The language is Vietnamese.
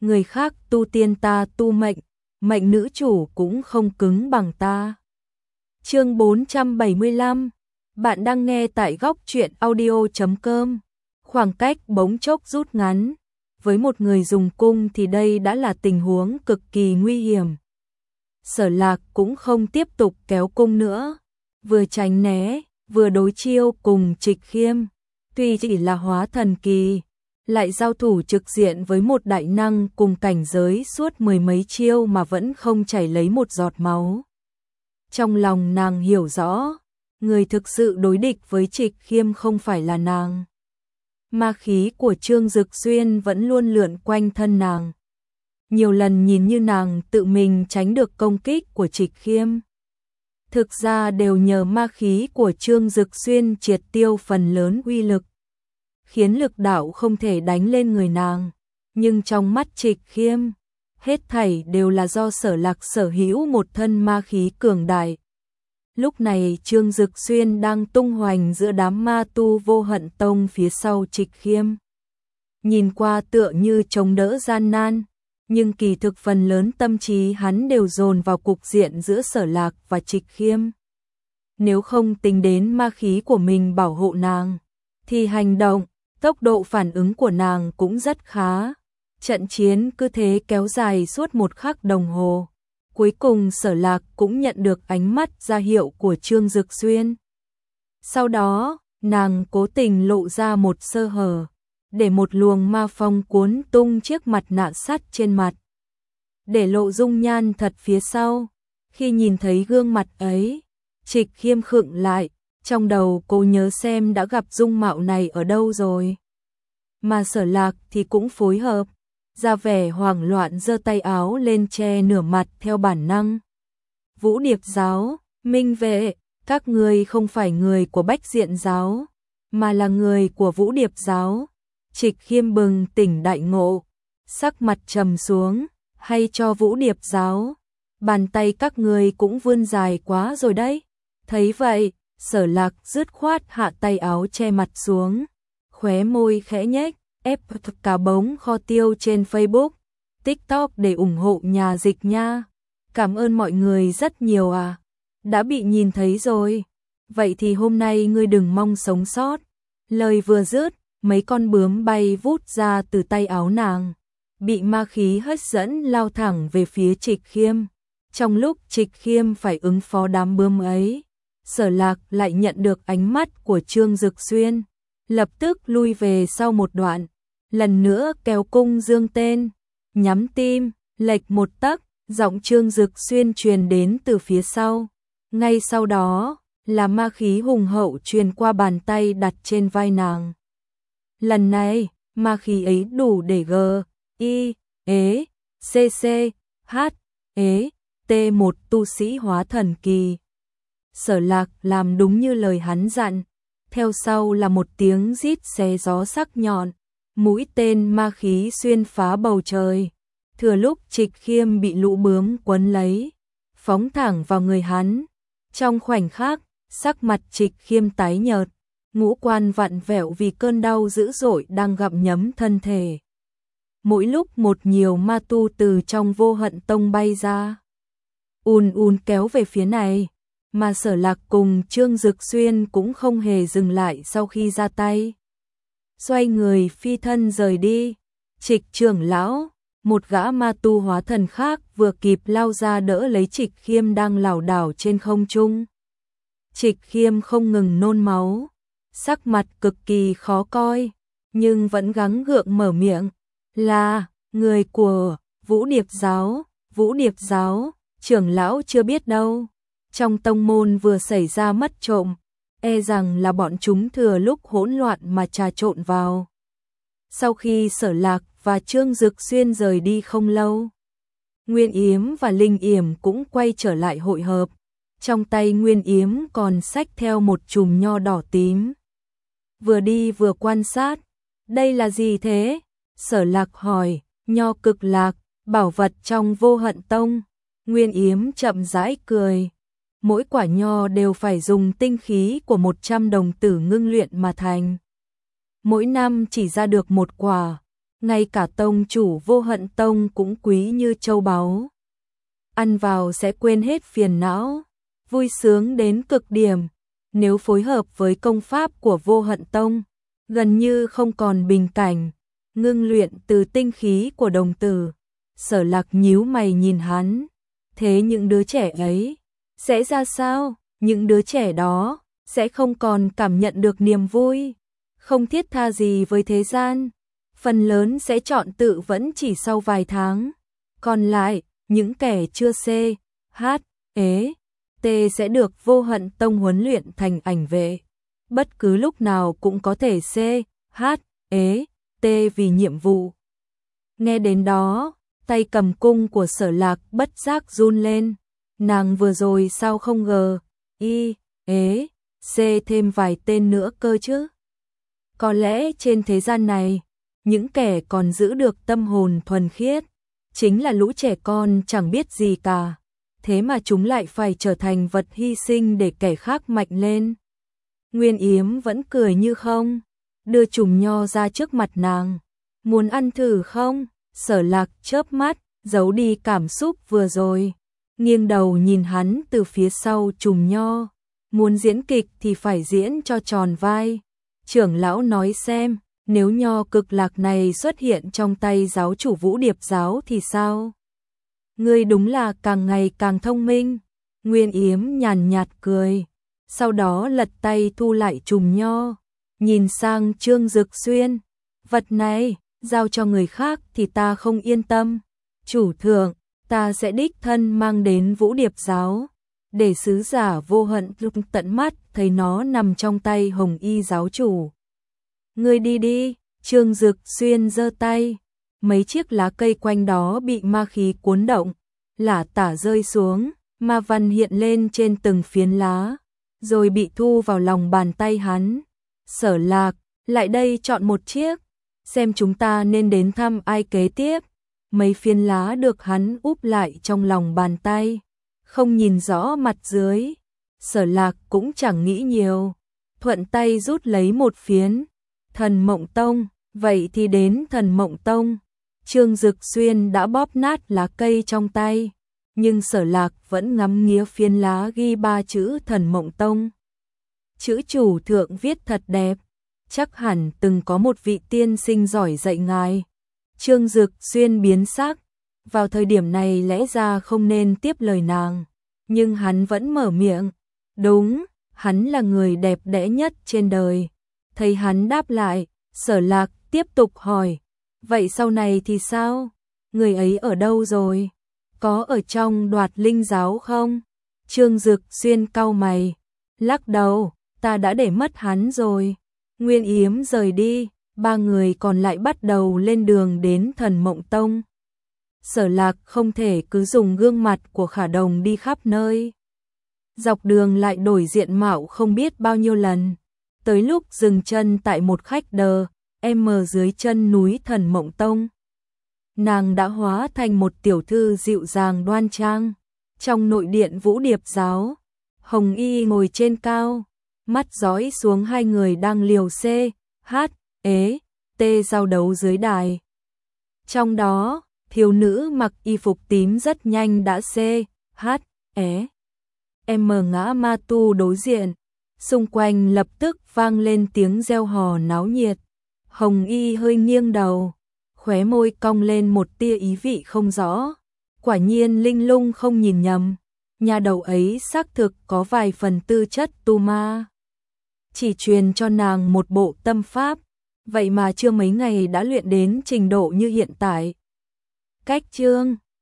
người khác tu tiên ta tu mệnh, mệnh nữ chủ cũng không cứng bằng ta. Chương 475, bạn đang nghe tại góc truyện audio.com. Khoảng cách bỗng chốc rút ngắn, với một người dùng cung thì đây đã là tình huống cực kỳ nguy hiểm. Sở Lạc cũng không tiếp tục kéo cung nữa, vừa tránh né, vừa đối chiêu cùng Trịch Khiêm. Tuy chỉ là hóa thần kỳ, lại giao thủ trực diện với một đại năng cùng cảnh giới suốt mười mấy chiêu mà vẫn không chảy lấy một giọt máu. Trong lòng nàng hiểu rõ, người thực sự đối địch với Trịch Khiêm không phải là nàng. Ma khí của Trương Dực Xuyên vẫn luôn lượn quanh thân nàng. Nhiều lần nhìn như nàng tự mình tránh được công kích của Trịch Khiêm. Thực ra đều nhờ ma khí của Trương Dực Xuyên triệt tiêu phần lớn uy lực, khiến lực đạo không thể đánh lên người nàng. Nhưng trong mắt Trịch Khiêm, hết thảy đều là do Sở Lạc sở hữu một thân ma khí cường đại. Lúc này Trương Dực Xuyên đang tung hoành giữa đám ma tu Vô Hận Tông phía sau Trịch Khiêm. Nhìn qua tựa như chống đỡ gian nan, nhưng kỳ thực phần lớn tâm trí hắn đều dồn vào cục diện giữa Sở Lạc và Trịch Khiêm. Nếu không tính đến ma khí của mình bảo hộ nàng, thì hành động, tốc độ phản ứng của nàng cũng rất khá. Trận chiến cứ thế kéo dài suốt 1 khắc đồng hồ. Cuối cùng Sở Lạc cũng nhận được ánh mắt ra hiệu của Trương Dực Xuyên. Sau đó, nàng cố tình lộ ra một sơ hở, để một luồng ma phong cuốn tung chiếc mặt nạ sắt trên mặt, để lộ dung nhan thật phía sau. Khi nhìn thấy gương mặt ấy, Trịch Khiêm khựng lại, trong đầu cô nhớ xem đã gặp dung mạo này ở đâu rồi. Mà Sở Lạc thì cũng phối hợp, ra vẻ hoảng loạn giơ tay áo lên che nửa mặt theo bản năng. Vũ Điệp giáo, Minh Vệ, các ngươi không phải người của Bách Diện giáo, mà là người của Vũ Điệp giáo. Trịch Khiêm bừng tỉnh đại ngộ, sắc mặt trầm xuống, hay cho Vũ Điệp giáo, bàn tay các ngươi cũng vươn dài quá rồi đấy. Thấy vậy, Sở Lạc dứt khoát hạ tay áo che mặt xuống, khóe môi khẽ nhếch, ép cả bóng kho tiêu trên Facebook, TikTok để ủng hộ nhà Dịch nha. Cảm ơn mọi người rất nhiều à. Đã bị nhìn thấy rồi. Vậy thì hôm nay ngươi đừng mong sống sót. Lời vừa dứt, mấy con bướm bay vút ra từ tay áo nàng, bị ma khí hất dẫn lao thẳng về phía Trịch Khiêm. Trong lúc Trịch Khiêm phải ứng phó đám bướm ấy, Sở Lạc lại nhận được ánh mắt của Trương Dực Xuyên, lập tức lui về sau một đoạn, lần nữa kéo cung dương tên, nhắm tim, lệch một tấc, giọng Trương Dực Xuyên truyền đến từ phía sau. Ngay sau đó, là ma khí hùng hậu truyền qua bàn tay đặt trên vai nàng. Lần này, ma khí ấy đủ để G, I, E, C, C, H, E, T một tu sĩ hóa thần kỳ. Sở Lạc làm đúng như lời hắn dặn, theo sau là một tiếng rít xé gió sắc nhọn, mũi tên ma khí xuyên phá bầu trời. Thừa lúc Trịch Khiêm bị lũ bướm quấn lấy, phóng thẳng vào người hắn. Trong khoảnh khắc, sắc mặt Trịch Khiêm tái nhợt, ngũ quan vặn vẹo vì cơn đau dữ dội đang gặm nhấm thân thể. Mỗi lúc một nhiều ma tu từ trong Vô Hận Tông bay ra, ùn kéo về phía này, mà Sở Lạc cùng Trương Dực Xuyên cũng không hề dừng lại sau khi ra tay. Xoay người phi thân rời đi. Trịch trưởng lão, một gã ma tu hóa thần khác vừa kịp lao ra đỡ lấy Trịch Khiêm đang lảo đảo trên không trung. Trịch Khiêm không ngừng nôn máu, sắc mặt cực kỳ khó coi, nhưng vẫn gắng gượng mở miệng, là người của Vũ Điệp giáo. Vũ Điệp giáo, trưởng lão chưa biết đâu, trong tông môn vừa xảy ra mất trộm, e rằng là bọn chúng thừa lúc hỗn loạn mà trà trộn vào. Sau khi Sở Lạc và Trương Dực Xuyên rời đi không lâu, Nguyên Yếm và Linh Yểm cũng quay trở lại hội hợp. Trong tay Nguyên Yếm còn xách theo một chùm nho đỏ tím. Vừa đi vừa quan sát, đây là gì thế? Sở Lạc hỏi. Nho cực lạc, bảo vật trong Vô Hận Tông. Nguyên Yếm chậm rãi cười. Mỗi quả nho đều phải dùng tinh khí của 100 đồng tử ngưng luyện mà thành. Mỗi năm chỉ ra được một quả. ngay cả tông chủ Vô Hận Tông cũng quý như châu báu. Ăn vào sẽ quên hết phiền não, vui sướng đến cực điểm. Nếu phối hợp với công pháp của Vô Hận Tông, gần như không còn bình cảnh, ngưng luyện từ tinh khí của đồng tử. Sở Lạc nhíu mày nhìn hắn, thế những đứa trẻ ấy sẽ ra sao? Những đứa trẻ đó sẽ không còn cảm nhận được niềm vui, không thiết tha gì với thế gian, phần lớn sẽ chọn tự vẫn chỉ sau vài tháng. Còn lại, những kẻ chưa C, H, ế, T sẽ được Vô Hận Tông huấn luyện thành ảnh vệ, bất cứ lúc nào cũng có thể C, H, ế, T vì nhiệm vụ. Nghe đến đó, tay cầm cung của Sở Lạc bất giác run lên, nàng vừa rồi sao không G, I, ế, C thêm vài tên nữa cơ chứ? Có lẽ trên thế gian này, những kẻ còn giữ được tâm hồn thuần khiết, chính là lũ trẻ con chẳng biết gì cả, thế mà chúng lại phải trở thành vật hy sinh để kẻ khác mạnh lên. Nguyên Yếm vẫn cười như không, đưa chùm nho ra trước mặt nàng. Muốn ăn thử không? Sở Lạc chớp mắt, giấu đi cảm xúc vừa rồi, nghiêng đầu nhìn hắn từ phía sau chùm nho. Muốn diễn kịch thì phải diễn cho tròn vai. Trưởng lão nói xem, nếu nho cực lạc này xuất hiện trong tay giáo chủ Vũ Điệp giáo thì sao? Ngươi đúng là càng ngày càng thông minh. Nguyên Yếm nhàn nhạt cười, sau đó lật tay thu lại chùm nho, nhìn sang Trương Dực Xuyên. Vật này, giao cho người khác thì ta không yên tâm. Chủ thượng, ta sẽ đích thân mang đến Vũ Điệp giáo, để sứ giả Vô Hận lúc tận mắt thấy nó nằm trong tay Hồng Y giáo chủ. Ngươi đi đi. Trương Dực Xuyên giơ tay, mấy chiếc lá cây quanh đó bị ma khí cuốn động, lả tả rơi xuống, ma văn hiện lên trên từng phiến lá, rồi bị thu vào lòng bàn tay hắn. Sở Lạc, lại đây chọn một chiếc, xem chúng ta nên đến thăm ai kế tiếp. Mấy phiến lá được hắn úp lại trong lòng bàn tay, không nhìn rõ mặt dưới. Sở Lạc cũng chẳng nghĩ nhiều, thuận tay rút lấy một phiến. Thần Mộng Tông, vậy thì đến Thần Mộng Tông. Trương Dực Xuyên đã bóp nát lá cây trong tay, nhưng Sở Lạc vẫn ngắm nghía phiến lá ghi 3 chữ Thần Mộng Tông. Chữ chủ thượng viết thật đẹp, chắc hẳn từng có một vị tiên sinh giỏi dạy ngài. Trương Dực Xuyên biến sắc, vào thời điểm này lẽ ra không nên tiếp lời nàng, nhưng hắn vẫn mở miệng. Đúng, hắn là người đẹp đẽ nhất trên đời. Thấy hắn đáp lại, Sở Lạc tiếp tục hỏi, vậy sau này thì sao? Người ấy ở đâu rồi? Có ở trong Đoạt Linh giáo không? Trương Dực Xuyên cau mày, lắc đầu, ta đã để mất hắn rồi. Nguyên Yếm rời đi, 3 người còn lại bắt đầu lên đường đến Thần Mộng Tông. Sở Lạc không thể cứ dùng gương mặt của Khả Đồng đi khắp nơi. Dọc đường lại đổi diện mạo không biết bao nhiêu lần. Tới lúc dừng chân tại một khách đờ, dưới chân núi Thần Mộng Tông. Nàng đã hóa thành một tiểu thư dịu dàng đoan trang. Trong nội điện Vũ Điệp giáo, Hồng Y ngồi trên cao, mắt dõi xuống 2 người đang liều C, H, ế, T giao đấu dưới đài. Trong đó, thiếu nữ mặc y phục tím rất nhanh đã C, H, ế, ngã ma tu đối diện. Xung quanh lập tức vang lên tiếng reo hò náo nhiệt. Hồng Y hơi nghiêng đầu, khóe môi cong lên một tia ý vị không rõ. Quả nhiên Linh Lung không nhìn nhầm, nhà đầu ấy xác thực có vài phần tư chất tu ma. Chỉ truyền cho nàng một bộ tâm pháp, vậy mà chưa mấy ngày đã luyện đến trình độ như hiện tại. Cách chương